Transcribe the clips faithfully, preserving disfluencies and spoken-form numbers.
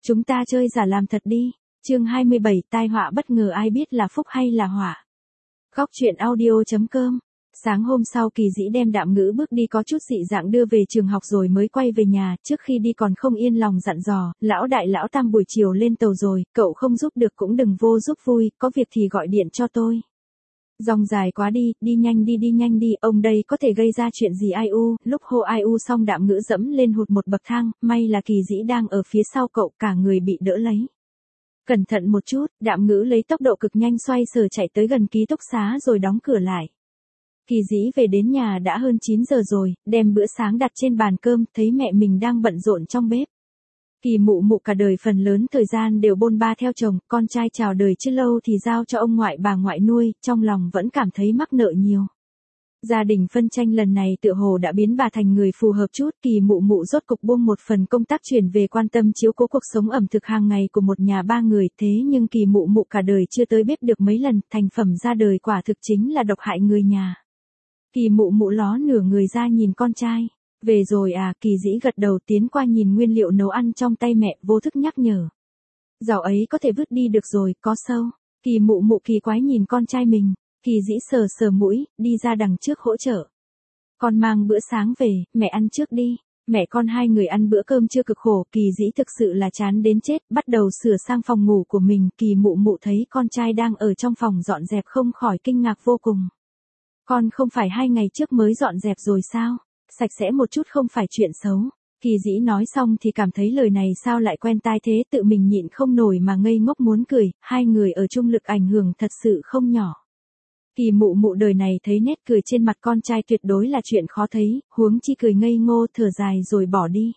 Chúng ta chơi giả làm thật đi. Chương hai mươi bảy, tai họa bất ngờ, ai biết là phúc hay là họa. Góc truyện audio chấm com. Sáng hôm sau Kỳ Dĩ đem Đạm Ngữ bước đi có chút dị dạng đưa về trường học rồi mới quay về nhà, trước khi đi còn không yên lòng dặn dò, lão đại lão tam buổi chiều lên tàu rồi, cậu không giúp được cũng đừng vô giúp vui, có việc thì gọi điện cho tôi. Dòng dài quá đi, đi nhanh đi đi nhanh đi, ông đây có thể gây ra chuyện gì ai u, lúc hô ai u xong Đạm Ngữ dẫm lên hụt một bậc thang, may là Kỳ Dĩ đang ở phía sau cậu, cả người bị đỡ lấy. Cẩn thận một chút, Đạm Ngữ lấy tốc độ cực nhanh xoay sở chạy tới gần ký túc xá rồi đóng cửa lại. Kỳ Dĩ về đến nhà đã hơn chín giờ rồi, đem bữa sáng đặt trên bàn cơm, thấy mẹ mình đang bận rộn trong bếp. Kỳ mụ mụ cả đời phần lớn thời gian đều bôn ba theo chồng, con trai chào đời chưa lâu thì giao cho ông ngoại bà ngoại nuôi, trong lòng vẫn cảm thấy mắc nợ nhiều. Gia đình phân tranh lần này tựa hồ đã biến bà thành người phù hợp chút, Kỳ mụ mụ rốt cục buông một phần công tác chuyển về quan tâm chiếu cố cuộc sống ẩm thực hàng ngày của một nhà ba người, thế nhưng Kỳ mụ mụ cả đời chưa tới bếp được mấy lần, thành phẩm ra đời quả thực chính là độc hại người nhà. Kỳ mụ mụ ló nửa người ra nhìn con trai. Về rồi à, Kỳ Dĩ gật đầu tiến qua nhìn nguyên liệu nấu ăn trong tay mẹ, vô thức nhắc nhở. Rau ấy có thể vứt đi được rồi, có sâu. Kỳ mụ mụ kỳ quái nhìn con trai mình, Kỳ Dĩ sờ sờ mũi, đi ra đằng trước hỗ trợ. Con mang bữa sáng về, mẹ ăn trước đi. Mẹ con hai người ăn bữa cơm chưa cực khổ, Kỳ Dĩ thực sự là chán đến chết, bắt đầu sửa sang phòng ngủ của mình, Kỳ mụ mụ thấy con trai đang ở trong phòng dọn dẹp không khỏi kinh ngạc vô cùng. Con không phải hai ngày trước mới dọn dẹp rồi sao? Sạch sẽ một chút không phải chuyện xấu. Kỳ Dĩ nói xong thì cảm thấy lời này sao lại quen tai thế, tự mình nhịn không nổi mà ngây ngốc muốn cười, hai người ở chung lực ảnh hưởng thật sự không nhỏ. Kỳ mụ mụ đời này thấy nét cười trên mặt con trai tuyệt đối là chuyện khó thấy, huống chi cười ngây ngô thở dài rồi bỏ đi.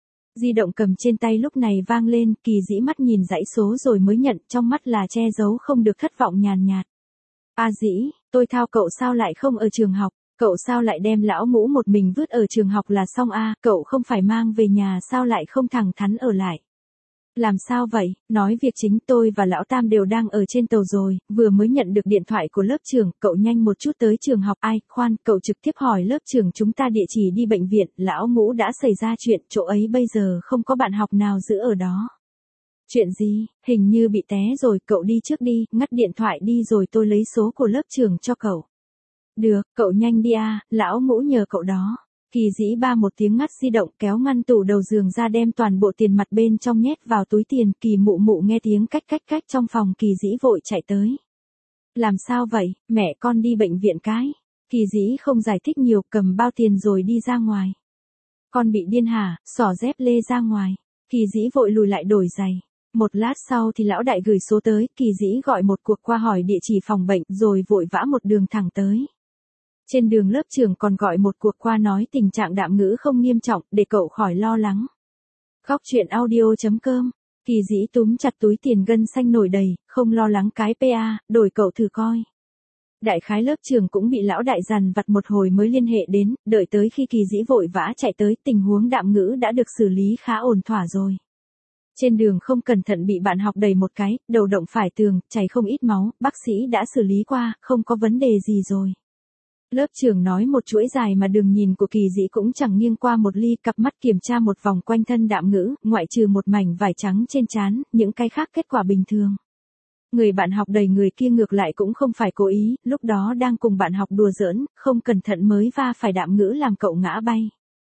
Di động cầm trên tay lúc này vang lên, Kỳ Dĩ mắt nhìn dãy số rồi mới nhận, trong mắt là che giấu không được thất vọng nhàn nhạt. A Dĩ, tôi thao cậu sao lại không ở trường học? Cậu sao lại đem lão ngũ một mình vứt ở trường học là xong a, à, cậu không phải mang về nhà sao lại không thẳng thắn ở lại. Làm sao vậy, nói việc chính, tôi và lão tam đều đang ở trên tàu rồi, vừa mới nhận được điện thoại của lớp trưởng, cậu nhanh một chút tới trường học. Ai, khoan, cậu trực tiếp hỏi lớp trưởng chúng ta địa chỉ đi bệnh viện, lão ngũ đã xảy ra chuyện, chỗ ấy bây giờ không có bạn học nào giữ ở đó. Chuyện gì, hình như bị té rồi, cậu đi trước đi, ngắt điện thoại đi rồi tôi lấy số của lớp trưởng cho cậu. Được, cậu nhanh đi a, lão ngũ nhờ cậu đó. Kỳ Dĩ ba một tiếng ngắt di động, kéo ngăn tủ đầu giường ra đem toàn bộ tiền mặt bên trong nhét vào túi tiền, Kỳ mụ mụ nghe tiếng cách cách cách trong phòng, Kỳ Dĩ vội chạy tới. Làm sao vậy, mẹ con đi bệnh viện cái. Kỳ Dĩ không giải thích nhiều, cầm bao tiền rồi đi ra ngoài. Con bị điên hả, xỏ dép lê ra ngoài. Kỳ Dĩ vội lùi lại đổi giày. Một lát sau thì lão đại gửi số tới, Kỳ Dĩ gọi một cuộc qua hỏi địa chỉ phòng bệnh rồi vội vã một đường thẳng tới. Trên đường lớp trưởng còn gọi một cuộc qua nói tình trạng Đạm Ngữ không nghiêm trọng, để cậu khỏi lo lắng. Góc truyện audio chấm com. Kỳ Dĩ túm chặt túi tiền gân xanh nổi đầy, không lo lắng cái pê a, đổi cậu thử coi. Đại khái lớp trưởng cũng bị lão đại dằn vặt một hồi mới liên hệ đến, đợi tới khi Kỳ Dĩ vội vã chạy tới, tình huống Đạm Ngữ đã được xử lý khá ổn thỏa rồi. Trên đường không cẩn thận bị bạn học đẩy một cái, đầu động phải tường, chảy không ít máu, bác sĩ đã xử lý qua, không có vấn đề gì rồi. Lớp trưởng nói một chuỗi dài mà đường nhìn của Kỳ Dĩ cũng chẳng nghiêng qua một ly, cặp mắt kiểm tra một vòng quanh thân Đạm Ngữ, ngoại trừ một mảnh vải trắng trên trán, những cái khác kết quả bình thường. Người bạn học đẩy người kia ngược lại cũng không phải cố ý, lúc đó đang cùng bạn học đùa giỡn, không cẩn thận mới va phải Đạm Ngữ làm cậu ngã bay.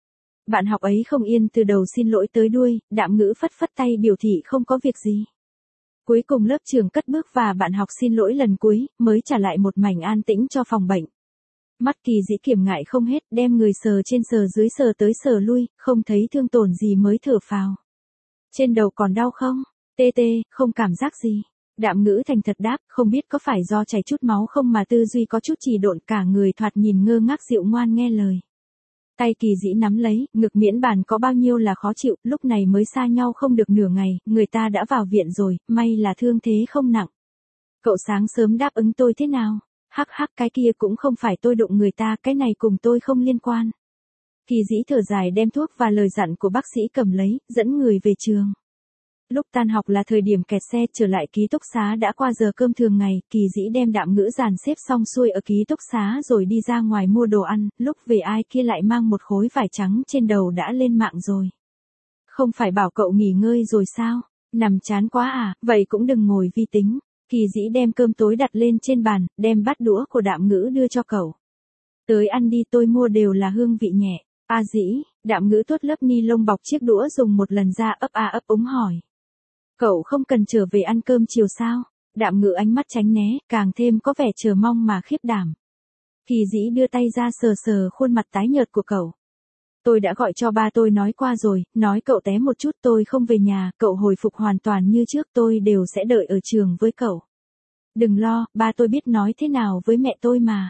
Bạn học ấy không yên từ đầu xin lỗi tới đuôi, Đạm Ngữ phất phất tay biểu thị không có việc gì. Cuối cùng lớp trưởng cất bước và bạn học xin lỗi lần cuối, mới trả lại một mảnh an tĩnh cho phòng bệnh. Mắt Kỳ Dĩ kiềm ngại không hết, đem người sờ trên sờ dưới sờ tới sờ lui, không thấy thương tổn gì mới thở phào. Trên đầu còn đau không? Tê tê, không cảm giác gì. Đạm Ngữ thành thật đáp, không biết có phải do chảy chút máu không mà tư duy có chút trì độn, cả người thoạt nhìn ngơ ngác dịu ngoan nghe lời. Tay Kỳ Dĩ nắm lấy, ngực miễn bàn có bao nhiêu là khó chịu, lúc này mới xa nhau không được nửa ngày, người ta đã vào viện rồi, may là thương thế không nặng. Cậu sáng sớm đáp ứng tôi thế nào? Hắc hắc, cái kia cũng không phải tôi đụng người ta, cái này cùng tôi không liên quan. Kỳ Dĩ thở dài đem thuốc và lời dặn của bác sĩ cầm lấy, dẫn người về trường. Lúc tan học là thời điểm kẹt xe, trở lại ký túc xá đã qua giờ cơm thường ngày, Kỳ Dĩ đem Đạm Ngữ dàn xếp xong xuôi ở ký túc xá rồi đi ra ngoài mua đồ ăn, lúc về ai kia lại mang một khối vải trắng trên đầu đã lên mạng rồi. Không phải bảo cậu nghỉ ngơi rồi sao? Nằm chán quá à, vậy cũng đừng ngồi vi tính. Kỳ dĩ đem cơm tối đặt lên trên bàn, đem bát đũa của Đạm Ngữ đưa cho cậu. Tới ăn đi, tôi mua đều là hương vị nhẹ. A dĩ, Đạm Ngữ tuốt lớp ni lông bọc chiếc đũa dùng một lần ra, ấp a ấp úng hỏi. Cậu không cần trở về ăn cơm chiều sao? Đạm Ngữ ánh mắt tránh né, càng thêm có vẻ chờ mong mà khiếp đảm. Kỳ dĩ đưa tay ra sờ sờ khuôn mặt tái nhợt của cậu. Tôi đã gọi cho ba tôi nói qua rồi, nói cậu té một chút tôi không về nhà, cậu hồi phục hoàn toàn như trước tôi đều sẽ đợi ở trường với cậu. Đừng lo, ba tôi biết nói thế nào với mẹ tôi mà.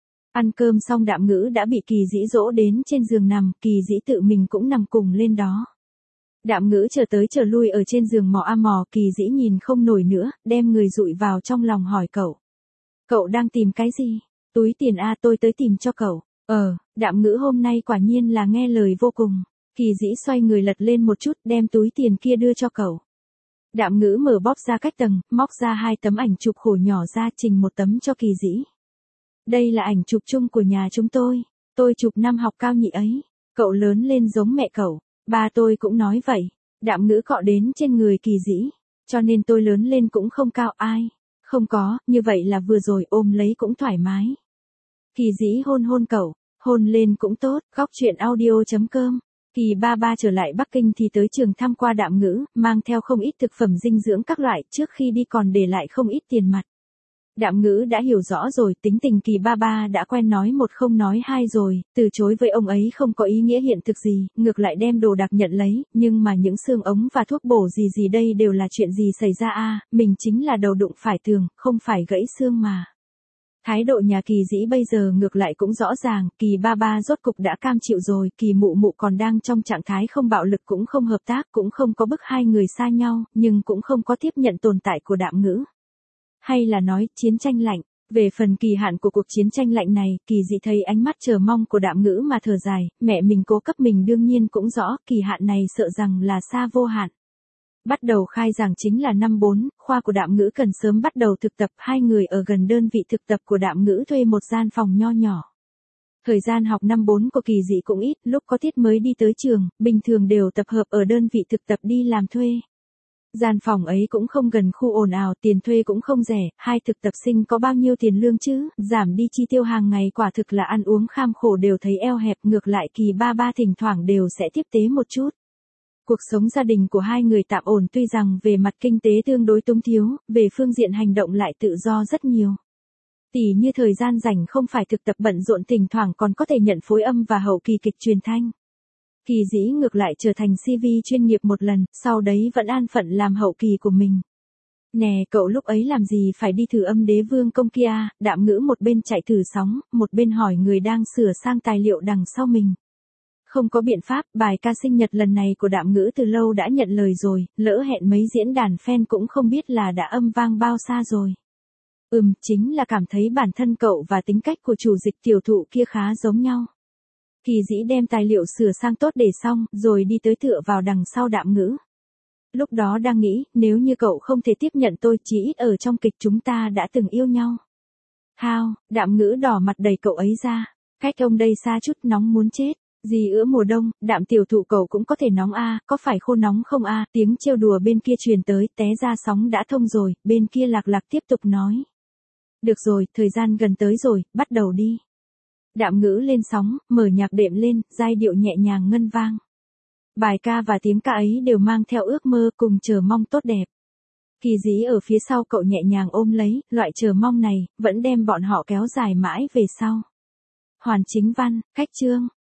Ăn cơm xong Đạm Ngữ đã bị Kỳ dĩ dỗ đến trên giường nằm, Kỳ dĩ tự mình cũng nằm cùng lên đó. Đạm Ngữ chờ tới chờ lui ở trên giường mò a mò, Kỳ dĩ nhìn không nổi nữa, đem người dụi vào trong lòng hỏi cậu. Cậu đang tìm cái gì? Túi tiền a, tôi tới tìm cho cậu. Ờ, Đạm Ngữ hôm nay quả nhiên là nghe lời vô cùng. Kỳ dĩ xoay người lật lên một chút, đem túi tiền kia đưa cho cậu. Đạm Ngữ mở bóp ra cách tầng, móc ra hai tấm ảnh chụp khổ nhỏ ra, trình một tấm cho Kỳ dĩ. Đây là ảnh chụp chung của nhà chúng tôi. Tôi chụp năm học cao nhị ấy. Cậu lớn lên giống mẹ cậu. Ba tôi cũng nói vậy. Đạm Ngữ cọ đến trên người Kỳ dĩ. Cho nên tôi lớn lên cũng không cao ai. Không có, như vậy là vừa rồi, ôm lấy cũng thoải mái. Kỳ dĩ hôn hôn cậu, hôn lên cũng tốt. Góc truyện audio chấm com. Kỳ ba ba trở lại Bắc Kinh thì tới trường thăm qua Đạm Ngữ, mang theo không ít thực phẩm dinh dưỡng các loại, trước khi đi còn để lại không ít tiền mặt. Đạm Ngữ đã hiểu rõ rồi, tính tình Kỳ ba ba đã quen nói một không nói hai rồi, từ chối với ông ấy không có ý nghĩa hiện thực gì, ngược lại đem đồ đạc nhận lấy, nhưng mà những xương ống và thuốc bổ gì gì đây đều là chuyện gì xảy ra a, mình chính là đầu đụng phải tường, không phải gãy xương mà. Thái độ nhà Kỳ dĩ bây giờ ngược lại cũng rõ ràng, Kỳ ba ba rốt cục đã cam chịu rồi, Kỳ mụ mụ còn đang trong trạng thái không bạo lực cũng không hợp tác cũng không có bức hai người xa nhau, nhưng cũng không có tiếp nhận tồn tại của Đạm Ngữ. Hay là nói, chiến tranh lạnh. Về phần kỳ hạn của cuộc chiến tranh lạnh này, Kỳ dĩ thấy ánh mắt chờ mong của Đạm Ngữ mà thở dài, mẹ mình cố cấp mình đương nhiên cũng rõ, kỳ hạn này sợ rằng là xa vô hạn. Bắt đầu khai giảng chính là năm bốn, khoa của Đạm Ngữ cần sớm bắt đầu thực tập, hai người ở gần đơn vị thực tập của Đạm Ngữ thuê một gian phòng nho nhỏ. Thời gian học năm bốn của Kỳ dĩ cũng ít, lúc có tiết mới đi tới trường, bình thường đều tập hợp ở đơn vị thực tập đi làm thuê. Gian phòng ấy cũng không gần khu ồn ào, tiền thuê cũng không rẻ, hai thực tập sinh có bao nhiêu tiền lương chứ, giảm đi chi tiêu hàng ngày quả thực là ăn uống kham khổ đều thấy eo hẹp, ngược lại Kỳ ba ba thỉnh thoảng đều sẽ tiếp tế một chút. Cuộc sống gia đình của hai người tạm ổn tuy rằng về mặt kinh tế tương đối túng thiếu, về phương diện hành động lại tự do rất nhiều. Tỉ như thời gian rảnh không phải thực tập bận rộn thỉnh thoảng còn có thể nhận phối âm và hậu kỳ kịch truyền thanh. Kỳ dĩ ngược lại trở thành xê vê chuyên nghiệp một lần, sau đấy vẫn an phận làm hậu kỳ của mình. Nè cậu lúc ấy làm gì phải đi thử âm Đế Vương công kia, Đạm Ngữ một bên chạy thử sóng, một bên hỏi người đang sửa sang tài liệu đằng sau mình. Không có biện pháp, bài ca sinh nhật lần này của Đạm Ngữ từ lâu đã nhận lời rồi, lỡ hẹn mấy diễn đàn fan cũng không biết là đã âm vang bao xa rồi. Ừm, chính là cảm thấy bản thân cậu và tính cách của chủ dịch tiểu thụ kia khá giống nhau. Kỳ dĩ đem tài liệu sửa sang tốt để xong, rồi đi tới tựa vào đằng sau Đạm Ngữ. Lúc đó đang nghĩ, nếu như cậu không thể tiếp nhận tôi, chỉ ít ở trong kịch chúng ta đã từng yêu nhau. Hao, Đạm Ngữ đỏ mặt đẩy cậu ấy ra. Cách ông đây xa chút, nóng muốn chết. Gì ữa mùa đông, Đạm tiểu thụ cậu cũng có thể nóng a, có phải khô nóng không a, tiếng trêu đùa bên kia truyền tới, té ra sóng đã thông rồi, bên kia Lạc Lạc tiếp tục nói. Được rồi, thời gian gần tới rồi, bắt đầu đi. Đạm Ngữ lên sóng, mở nhạc đệm lên, giai điệu nhẹ nhàng ngân vang. Bài ca và tiếng ca ấy đều mang theo ước mơ cùng chờ mong tốt đẹp. Kỳ dĩ ở phía sau cậu nhẹ nhàng ôm lấy, loại chờ mong này, vẫn đem bọn họ kéo dài mãi về sau. Hoàn Chính Văn, Khách Chương.